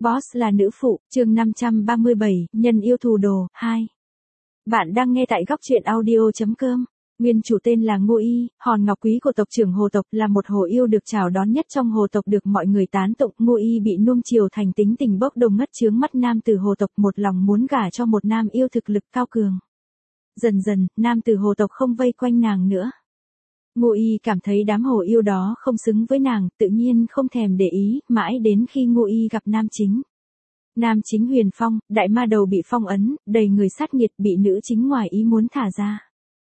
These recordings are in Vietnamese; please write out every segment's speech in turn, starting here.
Boss là nữ phụ, chương 537, nhân yêu thù đồ, 2. Bạn đang nghe tại góc truyện audio.com. Nguyên chủ tên là Ngô Y, hòn ngọc quý của tộc trưởng Hồ tộc, là một hồ yêu được chào đón nhất trong Hồ tộc, được mọi người tán tụng. Ngô Y bị nuông chiều thành tính tình bốc đồng ngất chướng mắt nam tử Hồ tộc, một lòng muốn gả cho một nam yêu thực lực cao cường. Dần dần, nam tử Hồ tộc không vây quanh nàng nữa. Ngô Y cảm thấy đám hồ yêu đó không xứng với nàng, tự nhiên không thèm để ý, mãi đến khi Ngô Y gặp nam chính. Nam chính Huyền Phong, đại ma đầu bị phong ấn, đầy người sát nhiệt, bị nữ chính ngoài ý muốn thả ra.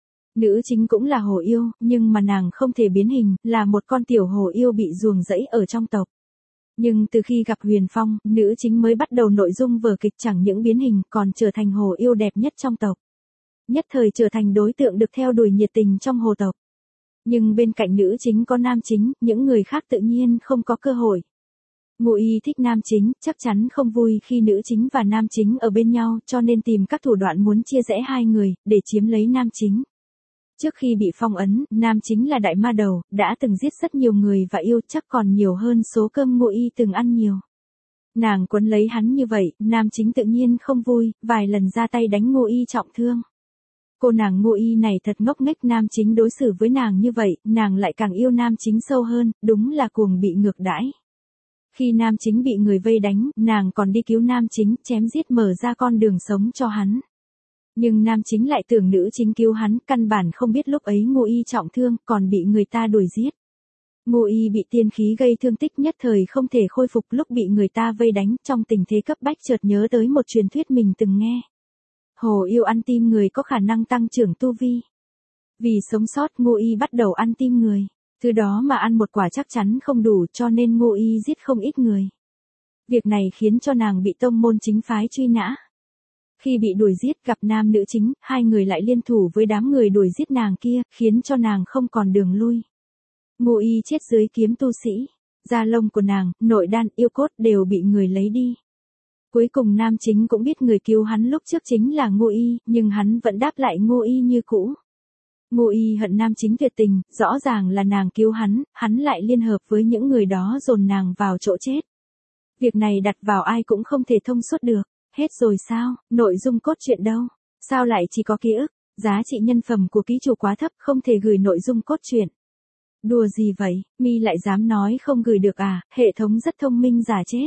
Nữ chính cũng là hồ yêu, nhưng mà nàng không thể biến hình, là một con tiểu hồ yêu bị ruồng rẫy ở trong tộc. Nhưng từ khi gặp Huyền Phong, nữ chính mới bắt đầu nội dung vở kịch, chẳng những biến hình, còn trở thành hồ yêu đẹp nhất trong tộc. Nhất thời trở thành đối tượng được theo đuổi nhiệt tình trong hồ tộc. Nhưng bên cạnh nữ chính có nam chính, những người khác tự nhiên không có cơ hội. Ngô Y thích nam chính, chắc chắn không vui khi nữ chính và nam chính ở bên nhau, cho nên tìm các thủ đoạn muốn chia rẽ hai người, để chiếm lấy nam chính. Trước khi bị phong ấn, nam chính là đại ma đầu, đã từng giết rất nhiều người và yêu, chắc còn nhiều hơn số cơm Ngô Y từng ăn nhiều. Nàng quấn lấy hắn như vậy, nam chính tự nhiên không vui, vài lần ra tay đánh Ngô Y trọng thương. Cô nàng Ngô Y này thật ngốc nghếch, nam chính đối xử với nàng như vậy, nàng lại càng yêu nam chính sâu hơn, đúng là cuồng bị ngược đãi. Khi nam chính bị người vây đánh, nàng còn đi cứu nam chính, chém giết mở ra con đường sống cho hắn. Nhưng nam chính lại tưởng nữ chính cứu hắn, căn bản không biết lúc ấy Ngô Y trọng thương, còn bị người ta đuổi giết. Ngô Y bị tiên khí gây thương tích, nhất thời không thể khôi phục, lúc bị người ta vây đánh, trong tình thế cấp bách chợt nhớ tới một truyền thuyết mình từng nghe. Hồ yêu ăn tim người có khả năng tăng trưởng tu vi. Vì sống sót, Ngô Y bắt đầu ăn tim người. Từ đó mà ăn một quả chắc chắn không đủ, cho nên Ngô Y giết không ít người. Việc này khiến cho nàng bị tông môn chính phái truy nã. Khi bị đuổi giết gặp nam nữ chính, hai người lại liên thủ với đám người đuổi giết nàng kia, khiến cho nàng không còn đường lui. Ngô Y chết dưới kiếm tu sĩ. Da lông của nàng, nội đan, yêu cốt đều bị người lấy đi. Cuối cùng nam chính cũng biết người cứu hắn lúc trước chính là Ngô Y, nhưng hắn vẫn đáp lại Ngô Y như cũ. Ngô Y hận nam chính tuyệt tình, rõ ràng là nàng cứu hắn lại liên hợp với những người đó dồn nàng vào chỗ chết. Việc này đặt vào ai cũng không thể thông suốt được. Hết rồi sao, nội dung cốt truyện đâu? Sao lại chỉ có ký ức? Giá trị nhân phẩm của ký chủ quá thấp, không thể gửi nội dung cốt truyện. Đùa gì vậy, mi lại dám nói không gửi được à, hệ thống rất thông minh giả chết.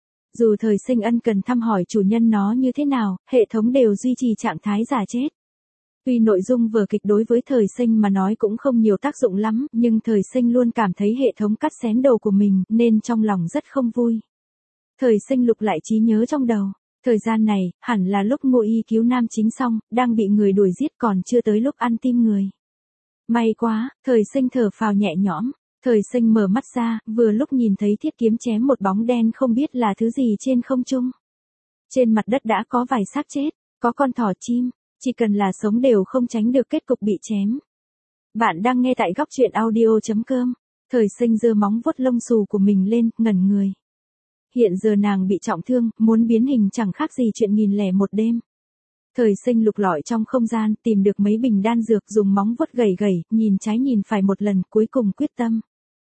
Dù thời sinh ân cần thăm hỏi chủ nhân nó như thế nào, hệ thống đều duy trì trạng thái giả chết. Tuy nội dung vở kịch đối với thời sinh mà nói cũng không nhiều tác dụng lắm, nhưng thời sinh luôn cảm thấy hệ thống cắt xén đầu của mình, nên trong lòng rất không vui. Thời sinh lục lại trí nhớ trong đầu. Thời gian này, hẳn là lúc Ngô Y cứu nam chính xong, đang bị người đuổi giết, còn chưa tới lúc ăn tim người. May quá, thời sinh thở phào nhẹ nhõm. Thời sinh mở mắt ra, vừa lúc nhìn thấy thiết kiếm chém một bóng đen không biết là thứ gì trên không trung. Trên mặt đất đã có vài xác chết, có con thỏ chim, chỉ cần là sống đều không tránh được kết cục bị chém. Bạn đang nghe tại góc truyện audio.com. Thời sinh giơ móng vuốt lông xù của mình lên, ngẩn người. Hiện giờ nàng bị trọng thương, muốn biến hình chẳng khác gì chuyện 1001 đêm. Thời sinh lục lọi trong không gian, tìm được mấy bình đan dược, dùng móng vuốt gẩy gẩy, nhìn trái nhìn phải một lần, cuối cùng quyết tâm.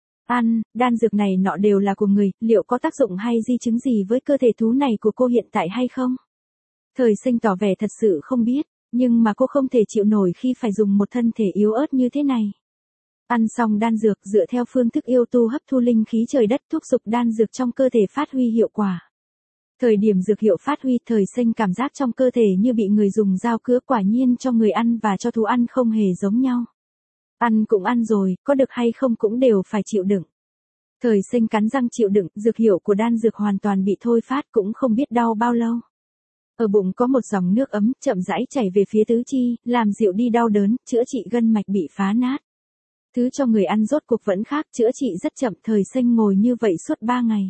Đan dược này nọ đều là của người, liệu có tác dụng hay di chứng gì với cơ thể thú này của cô hiện tại hay không? Thời sinh tỏ vẻ thật sự không biết, nhưng mà cô không thể chịu nổi khi phải dùng một thân thể yếu ớt như thế này. Ăn xong đan dược, dựa theo phương thức yêu tu hấp thu linh khí trời đất, thúc giục đan dược trong cơ thể phát huy hiệu quả. Thời điểm dược hiệu phát huy, thời sinh cảm giác trong cơ thể như bị người dùng dao cứa, quả nhiên cho người ăn và cho thú ăn không hề giống nhau. Ăn cũng ăn rồi, có được hay không cũng đều phải chịu đựng. Thời sinh cắn răng chịu đựng, dược hiệu của đan dược hoàn toàn bị thôi phát, cũng không biết đau bao lâu. Ở bụng có một dòng nước ấm, chậm rãi chảy về phía tứ chi, làm dịu đi đau đớn, chữa trị gân mạch bị phá nát. Thứ cho người ăn rốt cuộc vẫn khác, chữa trị rất chậm. Thời sinh ngồi như vậy suốt 3 ngày.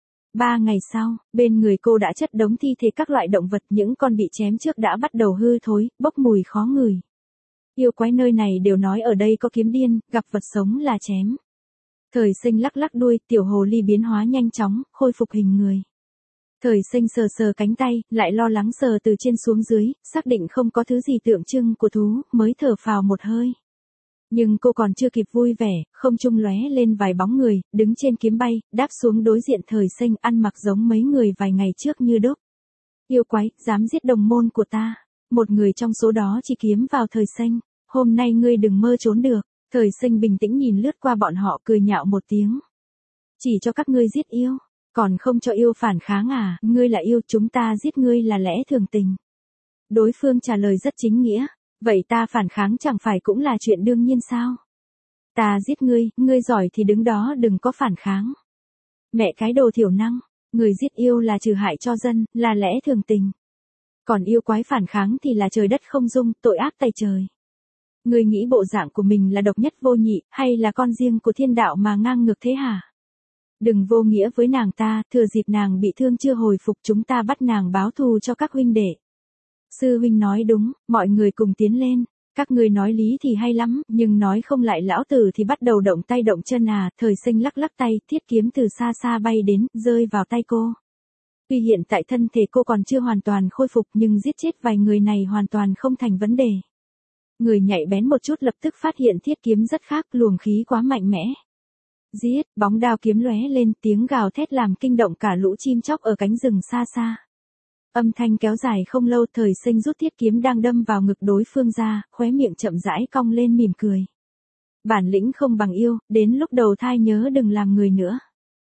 3 ngày sau, bên người cô đã chất đống thi thể các loại động vật, những con bị chém trước đã bắt đầu hư thối, bốc mùi khó ngửi. Yêu quái nơi này đều nói ở đây có kiếm điên, gặp vật sống là chém. Thời sinh lắc lắc đuôi, tiểu hồ ly biến hóa nhanh chóng, khôi phục hình người. Thời sinh sờ sờ cánh tay, lại lo lắng sờ từ trên xuống dưới, xác định không có thứ gì tượng trưng của thú, mới thở phào một hơi. Nhưng cô còn chưa kịp vui vẻ, không trung lóe lên vài bóng người, đứng trên kiếm bay, đáp xuống đối diện Thời Sinh, ăn mặc giống mấy người vài ngày trước như đúc. Yêu quái, dám giết đồng môn của ta. Một người trong số đó chỉ kiếm vào Thời Sinh. Hôm nay ngươi đừng mơ trốn được. Thời Sinh bình tĩnh nhìn lướt qua bọn họ, cười nhạo một tiếng. Chỉ cho các ngươi giết yêu, còn không cho yêu phản kháng à? Ngươi là yêu, chúng ta giết ngươi là lẽ thường tình. Đối phương trả lời rất chính nghĩa. Vậy ta phản kháng chẳng phải cũng là chuyện đương nhiên sao? Ta giết ngươi giỏi thì đứng đó đừng có phản kháng. Mẹ cái đồ thiểu năng, người giết yêu là trừ hại cho dân, là lẽ thường tình. Còn yêu quái phản kháng thì là trời đất không dung, tội ác tày trời. Ngươi nghĩ bộ dạng của mình là độc nhất vô nhị, hay là con riêng của thiên đạo mà ngang ngược thế hả? Đừng vô nghĩa với nàng ta, thừa dịp nàng bị thương chưa hồi phục chúng ta bắt nàng báo thù cho các huynh đệ. Sư huynh nói đúng, mọi người cùng tiến lên. Các ngươi nói lý thì hay lắm, nhưng nói không lại lão tử thì bắt đầu động tay động chân à. Thời Sinh lắc lắc tay, thiết kiếm từ xa xa bay đến, rơi vào tay cô. Tuy hiện tại thân thể cô còn chưa hoàn toàn khôi phục nhưng giết chết vài người này hoàn toàn không thành vấn đề. Người nhạy bén một chút lập tức phát hiện thiết kiếm rất khác, luồng khí quá mạnh mẽ. Giết, bóng đao kiếm lóe lên, tiếng gào thét làm kinh động cả lũ chim chóc ở cánh rừng xa xa. Âm thanh kéo dài không lâu, Thời Sinh rút thiết kiếm đang đâm vào ngực đối phương ra, khóe miệng chậm rãi cong lên mỉm cười. Bản lĩnh không bằng yêu, đến lúc đầu thai nhớ đừng làm người nữa.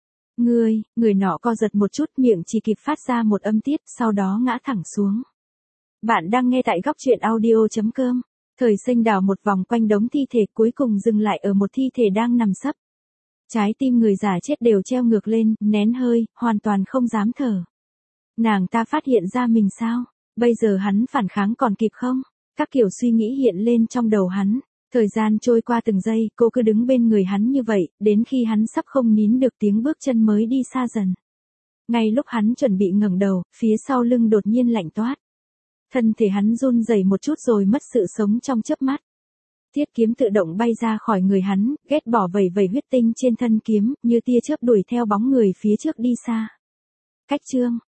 Người nọ co giật một chút, miệng chỉ kịp phát ra một âm tiết, sau đó ngã thẳng xuống. Bạn đang nghe tại góc truyện audio.com. Thời Sinh đảo một vòng quanh đống thi thể, cuối cùng dừng lại ở một thi thể đang nằm sấp. Trái tim người già chết đều treo ngược lên, nén hơi, hoàn toàn không dám thở. Nàng ta phát hiện ra mình sao? Bây giờ hắn phản kháng còn kịp không? Các kiểu suy nghĩ hiện lên trong đầu hắn. Thời gian trôi qua từng giây, cô cứ đứng bên người hắn như vậy, đến khi hắn sắp không nín được tiếng bước chân mới đi xa dần. Ngay lúc hắn chuẩn bị ngẩng đầu, phía sau lưng đột nhiên lạnh toát. Thân thể hắn run rẩy một chút rồi mất sự sống trong chớp mắt. Thiết kiếm tự động bay ra khỏi người hắn, ghét bỏ vẩy vẩy huyết tinh trên thân kiếm, như tia chớp đuổi theo bóng người phía trước đi xa. Cách chương